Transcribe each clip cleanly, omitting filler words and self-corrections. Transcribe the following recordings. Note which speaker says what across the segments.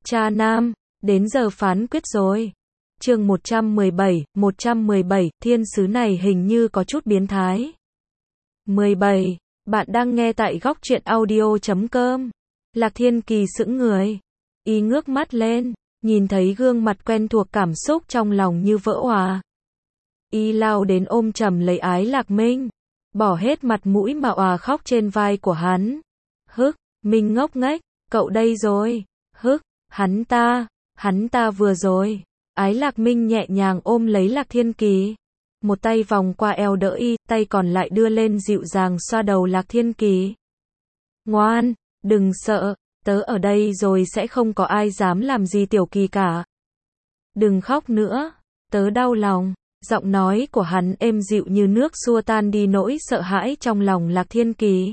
Speaker 1: Cha nam, đến giờ phán quyết rồi. Chương 117, thiên sứ này hình như có chút biến thái. 17. Bạn đang nghe tại góc truyện audio.com. Lạc Thiên Kỳ sững người. Y ngước mắt lên, nhìn thấy gương mặt quen thuộc, cảm xúc trong lòng như vỡ òa. Y lao đến ôm chầm lấy Ái Lạc Minh, bỏ hết mặt mũi mà òa khóc trên vai của hắn. Hức, Minh ngốc nghếch, cậu đây rồi. Hức, hắn ta vừa rồi. Ái Lạc Minh nhẹ nhàng ôm lấy Lạc Thiên Kỳ, một tay vòng qua eo đỡ y, tay còn lại đưa lên dịu dàng xoa đầu Lạc Thiên Kỳ. Ngoan, đừng sợ, tớ ở đây rồi sẽ không có ai dám làm gì Tiểu Kỳ cả. Đừng khóc nữa, tớ đau lòng. Giọng nói của hắn êm dịu như nước xua tan đi nỗi sợ hãi trong lòng Lạc Thiên Kỳ.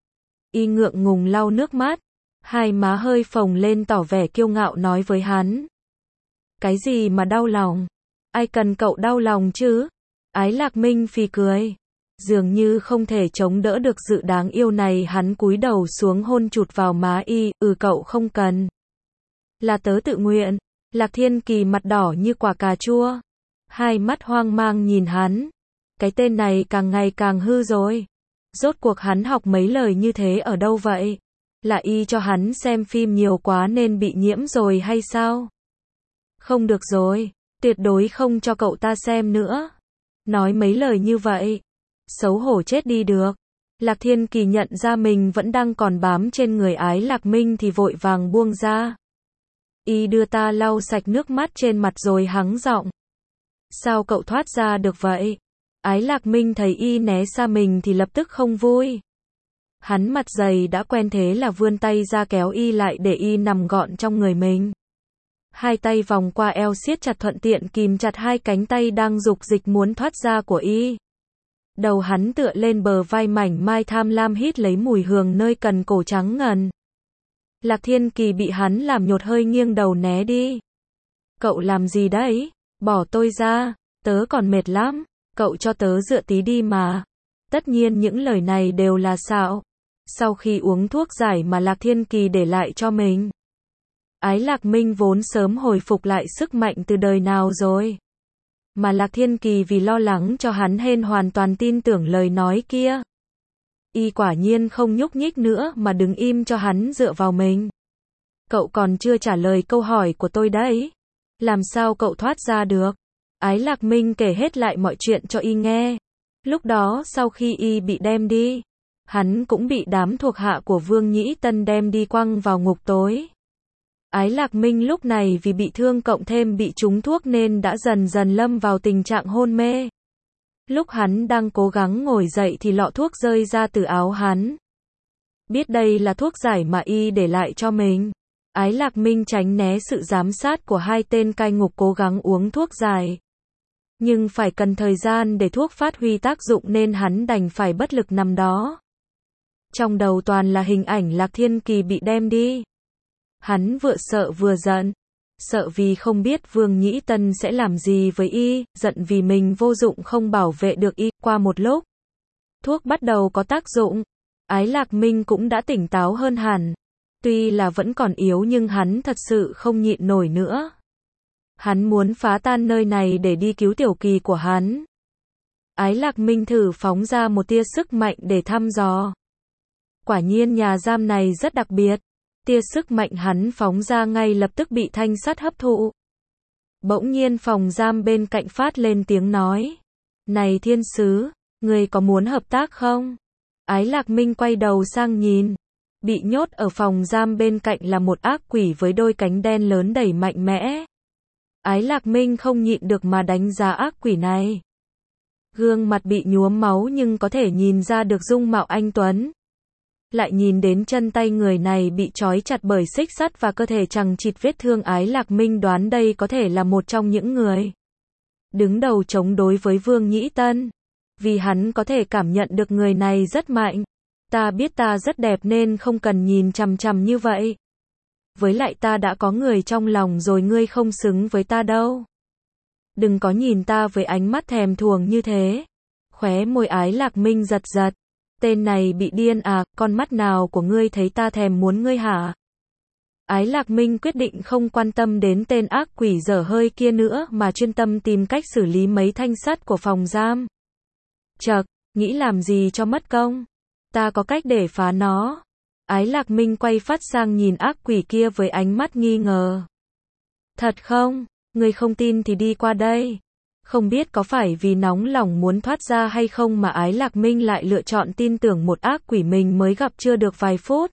Speaker 1: Y ngượng ngùng lau nước mắt, hai má hơi phồng lên tỏ vẻ kiêu ngạo nói với hắn. Cái gì mà đau lòng? Ai cần cậu đau lòng chứ? Ái Lạc Minh phì cười. Dường như không thể chống đỡ được sự đáng yêu này, hắn cúi đầu xuống hôn chụt vào má y. Cậu không cần. Là tớ tự nguyện. Lạc Thiên Kỳ mặt đỏ như quả cà chua, hai mắt hoang mang nhìn hắn. Cái tên này càng ngày càng hư rồi. Rốt cuộc hắn học mấy lời như thế ở đâu vậy? Là y cho hắn xem phim nhiều quá nên bị nhiễm rồi hay sao? Không được rồi, tuyệt đối không cho cậu ta xem nữa. Nói mấy lời như vậy, xấu hổ chết đi được. Lạc Thiên Kỳ nhận ra mình vẫn đang còn bám trên người Ái Lạc Minh thì vội vàng buông ra. Y đưa ta lau sạch nước mắt trên mặt rồi hắng giọng. Sao cậu thoát ra được vậy? Ái Lạc Minh thấy y né xa mình thì lập tức không vui. Hắn mặt dày đã quen thế là vươn tay ra kéo y lại để y nằm gọn trong người mình. Hai tay vòng qua eo siết chặt, thuận tiện kìm chặt hai cánh tay đang dục dịch muốn thoát ra của y. Đầu hắn tựa lên bờ vai mảnh mai, tham lam hít lấy mùi hương nơi cần cổ trắng ngần. Lạc Thiên Kỳ bị hắn làm nhột, hơi nghiêng đầu né đi. Cậu làm gì đấy? Bỏ tôi ra, tớ còn mệt lắm, cậu cho tớ dựa tí đi mà. Tất nhiên những lời này đều là xạo. Sau khi uống thuốc giải mà Lạc Thiên Kỳ để lại cho mình, Ái Lạc Minh vốn sớm hồi phục lại sức mạnh từ đời nào rồi. Mà Lạc Thiên Kỳ vì lo lắng cho hắn nên hoàn toàn tin tưởng lời nói kia. Y quả nhiên không nhúc nhích nữa mà đứng im cho hắn dựa vào mình. Cậu còn chưa trả lời câu hỏi của tôi đấy. Làm sao cậu thoát ra được? Ái Lạc Minh kể hết lại mọi chuyện cho y nghe. Lúc đó sau khi y bị đem đi, hắn cũng bị đám thuộc hạ của Vương Nhĩ Tân đem đi quăng vào ngục tối. Ái Lạc Minh lúc này vì bị thương cộng thêm bị trúng thuốc nên đã dần dần lâm vào tình trạng hôn mê. Lúc hắn đang cố gắng ngồi dậy thì lọ thuốc rơi ra từ áo hắn. Biết đây là thuốc giải mà y để lại cho mình, Ái Lạc Minh tránh né sự giám sát của hai tên cai ngục, cố gắng uống thuốc giải. Nhưng phải cần thời gian để thuốc phát huy tác dụng nên hắn đành phải bất lực nằm đó. Trong đầu toàn là hình ảnh Lạc Thiên Kỳ bị đem đi. Hắn vừa sợ vừa giận. Sợ vì không biết Vương Nhĩ Tân sẽ làm gì với y, giận vì mình vô dụng không bảo vệ được y. Qua một lúc, thuốc bắt đầu có tác dụng. Ái Lạc Minh cũng đã tỉnh táo hơn hẳn. Tuy là vẫn còn yếu nhưng hắn thật sự không nhịn nổi nữa. Hắn muốn phá tan nơi này để đi cứu Tiểu Kỳ của hắn. Ái Lạc Minh thử phóng ra một tia sức mạnh để thăm dò. Quả nhiên nhà giam này rất đặc biệt. Tia sức mạnh hắn phóng ra ngay lập tức bị thanh sắt hấp thụ. Bỗng nhiên phòng giam bên cạnh phát lên tiếng nói. Này thiên sứ, người có muốn hợp tác không? Ái Lạc Minh quay đầu sang nhìn. Bị nhốt ở phòng giam bên cạnh là một ác quỷ với đôi cánh đen lớn đầy mạnh mẽ. Ái Lạc Minh không nhịn được mà đánh giá ác quỷ này. Gương mặt bị nhuốm máu nhưng có thể nhìn ra được dung mạo anh tuấn. Lại nhìn đến chân tay người này bị trói chặt bởi xích sắt và cơ thể chằng chịt vết thương, Ái Lạc Minh đoán đây có thể là một trong những người đứng đầu chống đối với Vương Nhĩ Tân. Vì hắn có thể cảm nhận được người này rất mạnh. Ta biết ta rất đẹp nên không cần nhìn chằm chằm như vậy. Với lại ta đã có người trong lòng rồi, ngươi không xứng với ta đâu. Đừng có nhìn ta với ánh mắt thèm thuồng như thế. Khóe môi Ái Lạc Minh giật giật. Tên này bị điên à, con mắt nào của ngươi thấy ta thèm muốn ngươi hả? Ái Lạc Minh quyết định không quan tâm đến tên ác quỷ dở hơi kia nữa mà chuyên tâm tìm cách xử lý mấy thanh sắt của phòng giam. Chậc, nghĩ làm gì cho mất công. Ta có cách để phá nó. Ái Lạc Minh quay phát sang nhìn ác quỷ kia với ánh mắt nghi ngờ. Thật không? Ngươi không tin thì đi qua đây. Không biết có phải vì nóng lòng muốn thoát ra hay không mà Ái Lạc Minh lại lựa chọn tin tưởng một ác quỷ mình mới gặp chưa được vài phút.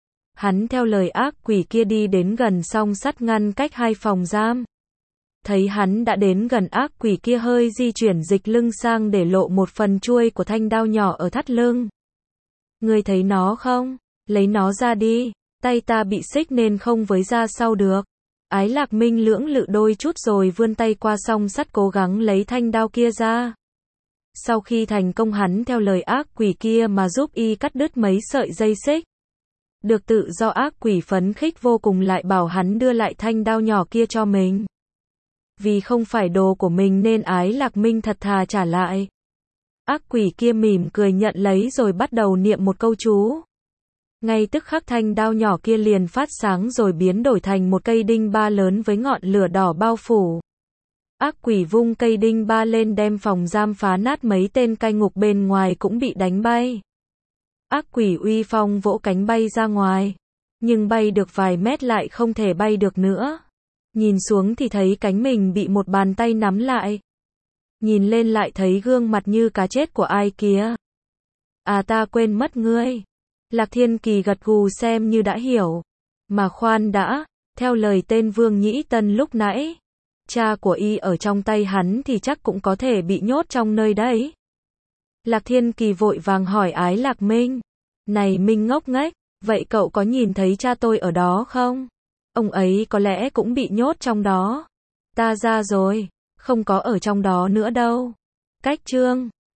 Speaker 1: Hắn theo lời ác quỷ kia đi đến gần song sắt ngăn cách hai phòng giam. Thấy hắn đã đến gần, ác quỷ kia hơi di chuyển dịch lưng sang để lộ một phần chuôi của thanh đao nhỏ ở thắt lưng. Ngươi thấy nó không? Lấy nó ra đi, tay ta bị xích nên không với ra sau được. Ái Lạc Minh lưỡng lự đôi chút rồi vươn tay qua song sắt cố gắng lấy thanh đao kia ra. Sau khi thành công, hắn theo lời ác quỷ kia mà giúp y cắt đứt mấy sợi dây xích. Được tự do, ác quỷ phấn khích vô cùng lại bảo hắn đưa lại thanh đao nhỏ kia cho mình. Vì không phải đồ của mình nên Ái Lạc Minh thật thà trả lại. Ác quỷ kia mỉm cười nhận lấy rồi bắt đầu niệm một câu chú. Ngay tức khắc thanh đao nhỏ kia liền phát sáng rồi biến đổi thành một cây đinh ba lớn với ngọn lửa đỏ bao phủ. Ác quỷ vung cây đinh ba lên đem phòng giam phá nát, mấy tên cai ngục bên ngoài cũng bị đánh bay. Ác quỷ uy phong vỗ cánh bay ra ngoài, nhưng bay được vài mét lại không thể bay được nữa. Nhìn xuống thì thấy cánh mình bị một bàn tay nắm lại. Nhìn lên lại thấy gương mặt như cá chết của ai kia. À, ta quên mất ngươi. Lạc Thiên Kỳ gật gù xem như đã hiểu. Mà khoan đã, theo lời tên Vương Nhĩ Tân lúc nãy, cha của y ở trong tay hắn thì chắc cũng có thể bị nhốt trong nơi đấy. Lạc Thiên Kỳ vội vàng hỏi Ái Lạc Minh. Này Minh ngốc nghếch, vậy cậu có nhìn thấy cha tôi ở đó không? Ông ấy có lẽ cũng bị nhốt trong đó. Ta ra rồi, không có ở trong đó nữa đâu. Cách chương